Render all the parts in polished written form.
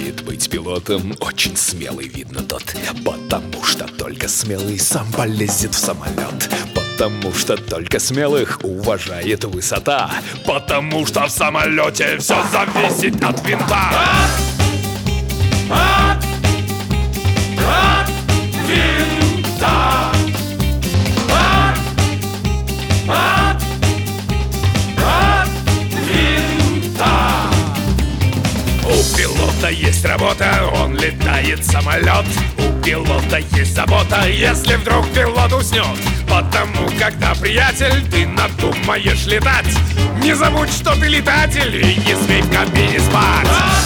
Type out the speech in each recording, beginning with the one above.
мечтает быть пилотом, очень смелый, видно тот. Потому что только смелый сам полезет в самолет. Потому что только смелых уважает высота. Потому что в самолете все зависит от винта. От винта. У пилота есть работа, он летает самолет. У пилота есть забота, если вдруг пилот уснет. Потому, когда, приятель, ты надумаешь летать, не забудь, что ты летатель, и не смей в кабине спать.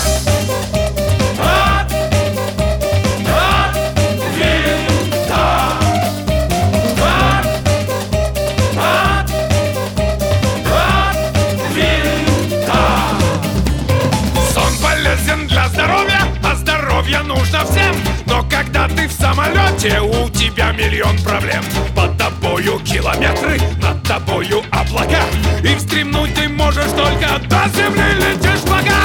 Для здоровья, а здоровье нужно всем. Но когда ты в самолете, у тебя миллион проблем. Под тобою километры, над тобою облака, и встремнуть ты можешь только до земли, летишь пока.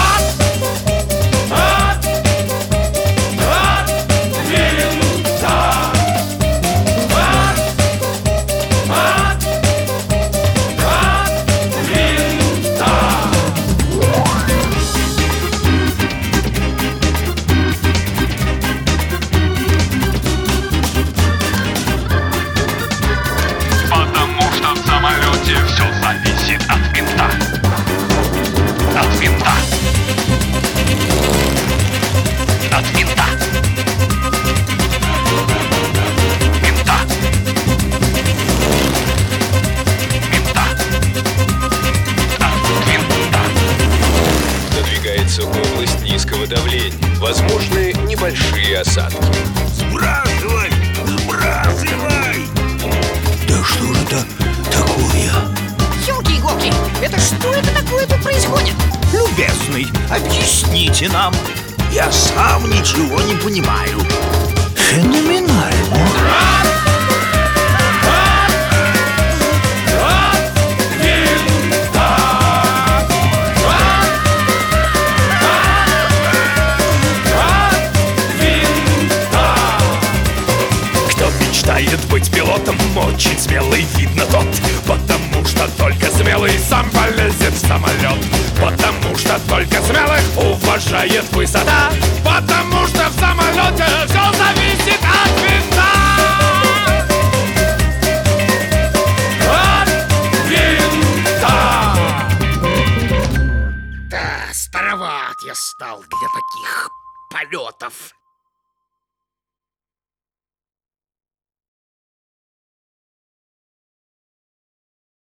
Все зависит от винта. От винта. От винта. Винта. Винта. От винта. Надвигается область низкого давления. Возможны небольшие осадки. Сбрасывай! Сбрасывай! Да что же это такое? Ёлки-иголки, это что это такое тут происходит? Любезный, объясните нам. Я сам ничего не понимаю. Феноменально. Мечтает быть пилотом, очень смелый, видно тот. Потому что только смелый сам полезет в самолет. Потому что только смелых уважает высота. Потому что в самолете все зависит от винта. От винта. Да, староват я стал для таких полетов.